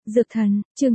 Dược thần, chương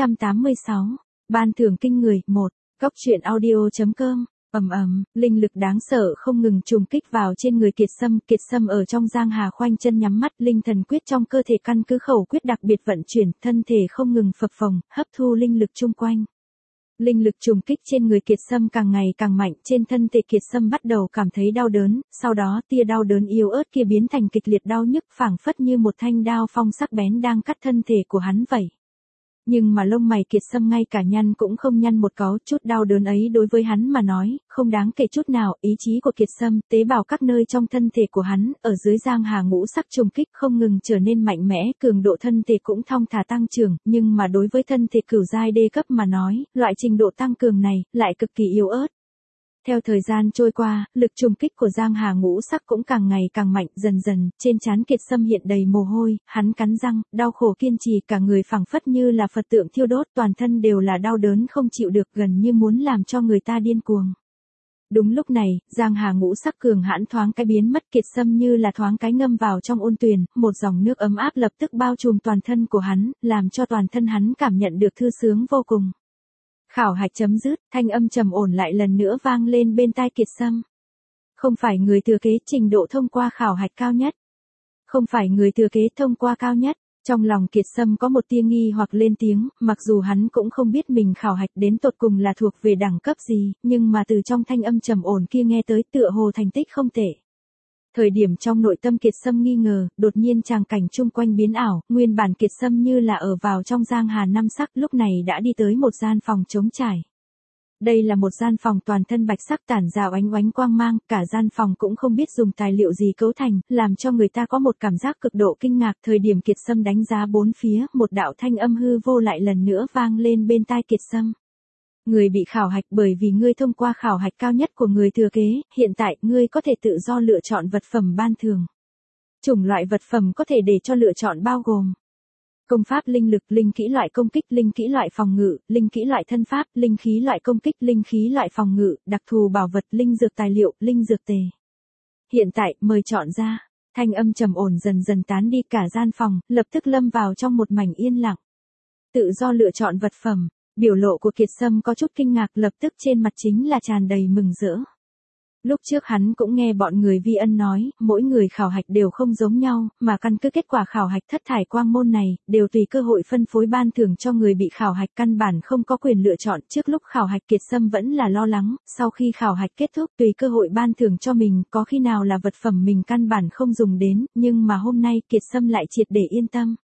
986. Ban thưởng kinh người, 1. Góc truyện audio.com. Linh lực đáng sợ không ngừng trùng kích vào trên người Kiệt Sâm ở trong Giang Hà khoanh chân nhắm mắt, linh thần quyết trong cơ thể căn cứ khẩu quyết đặc biệt vận chuyển, thân thể không ngừng phập phồng, hấp thu linh lực chung quanh. Linh lực trùng kích trên người Kiệt Sâm càng ngày càng mạnh, trên thân thể Kiệt Sâm bắt đầu cảm thấy đau đớn, sau đó tia đau đớn yếu ớt kia biến thành kịch liệt đau nhức, phảng phất như một thanh đao phong sắc bén đang cắt thân thể của hắn vậy. Nhưng mà lông mày Kiệt Sâm ngay cả nhăn cũng không nhăn một có, chút đau đớn ấy đối với hắn mà nói, không đáng kể chút nào. Ý chí của Kiệt Sâm, tế bào các nơi trong thân thể của hắn, ở dưới Giang Hà ngũ sắc trùng kích không ngừng trở nên mạnh mẽ, cường độ thân thể cũng thong thả tăng trưởng, nhưng mà đối với thân thể cửu giai đê cấp mà nói, loại trình độ tăng cường này, lại cực kỳ yếu ớt. Theo thời gian trôi qua, lực trùng kích của Giang Hà ngũ sắc cũng càng ngày càng mạnh, dần dần, trên trán Kiệt Sâm hiện đầy mồ hôi, hắn cắn răng, đau khổ kiên trì, cả người phảng phất như là Phật tượng thiêu đốt, toàn thân đều là đau đớn không chịu được, gần như muốn làm cho người ta điên cuồng. Đúng lúc này, Giang Hà ngũ sắc cường hãn thoáng cái biến mất, Kiệt Sâm như là thoáng cái ngâm vào trong ôn tuyền, một dòng nước ấm áp lập tức bao trùm toàn thân của hắn, làm cho toàn thân hắn cảm nhận được thư sướng vô cùng. Khảo hạch chấm dứt, thanh âm trầm ổn lại lần nữa vang lên bên tai Kiệt Sâm. Không phải người thừa kế, trình độ thông qua khảo hạch cao nhất. Không phải người thừa kế thông qua cao nhất. Trong lòng Kiệt Sâm có một tia nghi hoặc lên tiếng, mặc dù hắn cũng không biết mình khảo hạch đến tột cùng là thuộc về đẳng cấp gì, nhưng mà từ trong thanh âm trầm ổn kia nghe tới tựa hồ thành tích không tệ. Thời điểm trong nội tâm Kiệt Sâm nghi ngờ, đột nhiên tràng cảnh chung quanh biến ảo, nguyên bản Kiệt Sâm như là ở vào trong Giang Hà năm sắc, lúc này đã đi tới một gian phòng trống trải. Đây là một gian phòng toàn thân bạch sắc tản ra oánh oánh quang mang, cả gian phòng cũng không biết dùng tài liệu gì cấu thành, làm cho người ta có một cảm giác cực độ kinh ngạc. Thời điểm Kiệt Sâm đánh giá bốn phía, một đạo thanh âm hư vô lại lần nữa vang lên bên tai Kiệt Sâm. Người bị khảo hạch, bởi vì ngươi thông qua khảo hạch cao nhất của người thừa kế, hiện tại ngươi có thể tự do lựa chọn vật phẩm ban thưởng. Chủng loại vật phẩm có thể để cho lựa chọn bao gồm công pháp linh lực, linh kỹ loại công kích, linh kỹ loại phòng ngự, linh kỹ loại thân pháp, linh khí loại công kích, linh khí loại phòng ngự, đặc thù bảo vật, linh dược tài liệu, linh dược tề. Hiện tại, mời chọn ra. Thanh âm trầm ổn dần dần tán đi, cả gian phòng, lập tức lâm vào trong một mảnh yên lặng. Tự do lựa chọn vật phẩm. Biểu lộ của Kiệt Sâm có chút kinh ngạc, lập tức trên mặt chính là tràn đầy mừng rỡ. Lúc trước hắn cũng nghe bọn người Vi Ân nói, mỗi người khảo hạch đều không giống nhau, mà căn cứ kết quả khảo hạch thất thải quang môn này, đều tùy cơ hội phân phối ban thưởng cho người bị khảo hạch, căn bản không có quyền lựa chọn. Trước lúc khảo hạch Kiệt Sâm vẫn là lo lắng, sau khi khảo hạch kết thúc tùy cơ hội ban thưởng cho mình, có khi nào là vật phẩm mình căn bản không dùng đến, nhưng mà hôm nay Kiệt Sâm lại triệt để yên tâm.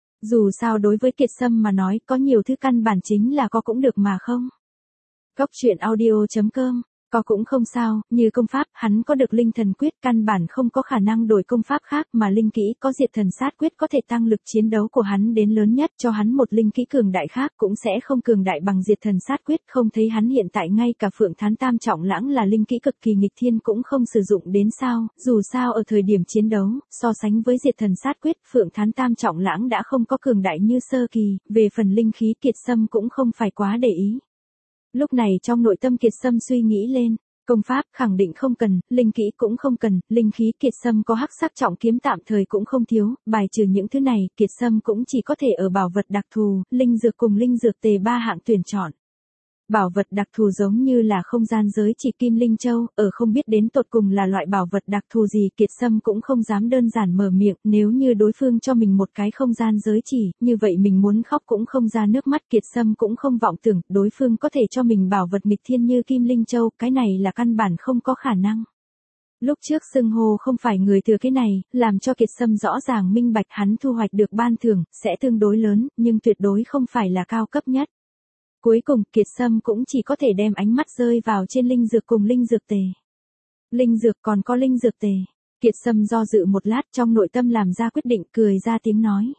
Dù sao đối với Kiệt Sâm mà nói, có nhiều thứ căn bản chính là có cũng được mà không. Góc truyện audio.com. Có cũng không sao, như công pháp, hắn có được linh thần quyết, căn bản không có khả năng đổi công pháp khác, mà linh kỹ có diệt thần sát quyết có thể tăng lực chiến đấu của hắn đến lớn nhất, cho hắn một linh kỹ cường đại khác cũng sẽ không cường đại bằng diệt thần sát quyết. Không thấy hắn hiện tại ngay cả Phượng Thán Tam Trọng Lãng là linh kỹ cực kỳ nghịch thiên cũng không sử dụng đến sao, dù sao ở thời điểm chiến đấu, so sánh với diệt thần sát quyết, Phượng Thán Tam Trọng Lãng đã không có cường đại như sơ kỳ, về phần linh khí Kiệt Sâm cũng không phải quá để ý. Lúc này trong nội tâm Kiệt Sâm suy nghĩ lên, công pháp khẳng định không cần, linh kỹ cũng không cần, linh khí Kiệt Sâm có hắc sắc trọng kiếm tạm thời cũng không thiếu, bài trừ những thứ này, Kiệt Sâm cũng chỉ có thể ở bảo vật đặc thù, linh dược cùng linh dược tề ba hạng tuyển chọn. Bảo vật đặc thù giống như là không gian giới chỉ Kim Linh Châu, ở không biết đến tột cùng là loại bảo vật đặc thù gì, Kiệt Sâm cũng không dám đơn giản mở miệng, nếu như đối phương cho mình một cái không gian giới chỉ, như vậy mình muốn khóc cũng không ra nước mắt. Kiệt Sâm cũng không vọng tưởng, đối phương có thể cho mình bảo vật nghịch thiên như Kim Linh Châu, cái này là căn bản không có khả năng. Lúc trước xưng hô không phải người thừa cái này, làm cho Kiệt Sâm rõ ràng minh bạch hắn thu hoạch được ban thưởng, sẽ tương đối lớn, nhưng tuyệt đối không phải là cao cấp nhất. Cuối cùng, Kiệt Sâm cũng chỉ có thể đem ánh mắt rơi vào trên linh dược cùng linh dược tề. Linh dược còn có linh dược tề. Kiệt Sâm do dự một lát, trong nội tâm làm ra quyết định, cười ra tiếng nói.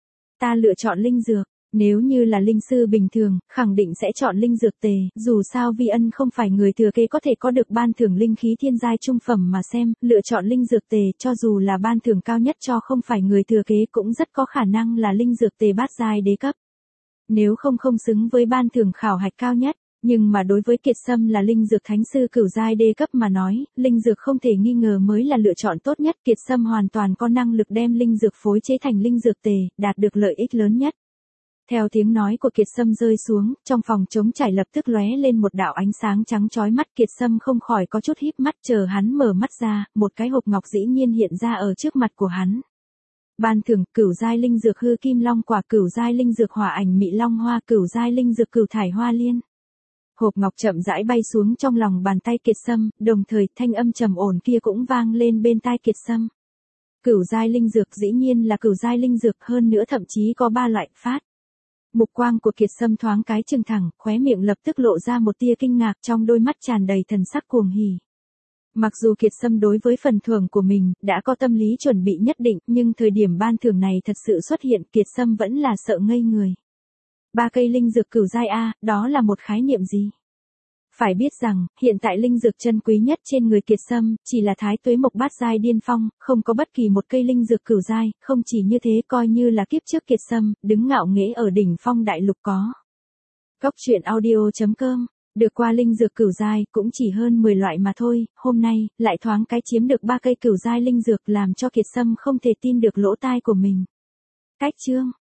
Ta lựa chọn linh dược. Nếu như là linh sư bình thường, khẳng định sẽ chọn linh dược tề, dù sao Vi Ân không phải người thừa kế có thể có được ban thưởng linh khí thiên giai trung phẩm mà xem, lựa chọn linh dược tề cho dù là ban thưởng cao nhất cho không phải người thừa kế cũng rất có khả năng là linh dược tề bát giai đế cấp. Nếu không xứng với ban thưởng khảo hạch cao nhất, nhưng mà đối với Kiệt Sâm là linh dược thánh sư cửu giai đế cấp mà nói, linh dược không thể nghi ngờ mới là lựa chọn tốt nhất. Kiệt Sâm hoàn toàn có năng lực đem linh dược phối chế thành linh dược tề, đạt được lợi ích lớn nhất. Theo tiếng nói của Kiệt Sâm rơi xuống, trong phòng trống trải lập tức lóe lên một đạo ánh sáng trắng chói mắt. Kiệt Sâm không khỏi có chút híp mắt, chờ hắn mở mắt ra, một cái hộp ngọc dĩ nhiên hiện ra ở trước mặt của hắn. Ban thưởng: cửu giai linh dược hư kim long quả, cửu giai linh dược hỏa ảnh mị long hoa, cửu giai linh dược cửu thải hoa liên. Hộp ngọc chậm rãi bay xuống trong lòng bàn tay Kiệt Sâm, đồng thời thanh âm trầm ổn kia cũng vang lên bên tai Kiệt Sâm. Cửu giai linh dược dĩ nhiên là cửu giai linh dược, hơn nữa thậm chí có 3 loại phát. Mục quang của Kiệt Sâm thoáng cái trừng thẳng, khóe miệng lập tức lộ ra một tia kinh ngạc, trong đôi mắt tràn đầy thần sắc cuồng hỉ. Mặc dù Kiệt Sâm đối với phần thưởng của mình đã có tâm lý chuẩn bị nhất định, nhưng thời điểm ban thưởng này thật sự xuất hiện, Kiệt Sâm vẫn là sợ ngây người. 3 cây linh dược cửu giai A, đó là một khái niệm gì? Phải biết rằng, hiện tại linh dược chân quý nhất trên người Kiệt Sâm chỉ là Thái Tuế Mộc bát giai điên phong, không có bất kỳ một cây linh dược cửu giai. Không chỉ như thế, coi như là kiếp trước Kiệt Sâm đứng ngạo nghễ ở đỉnh phong đại lục có. Cốc truyện audio.com. Được qua linh dược cửu giai cũng chỉ hơn 10 loại mà thôi, hôm nay lại thoáng cái chiếm được 3 cây cửu giai linh dược, làm cho Kiệt Sâm không thể tin được lỗ tai của mình. Cách chương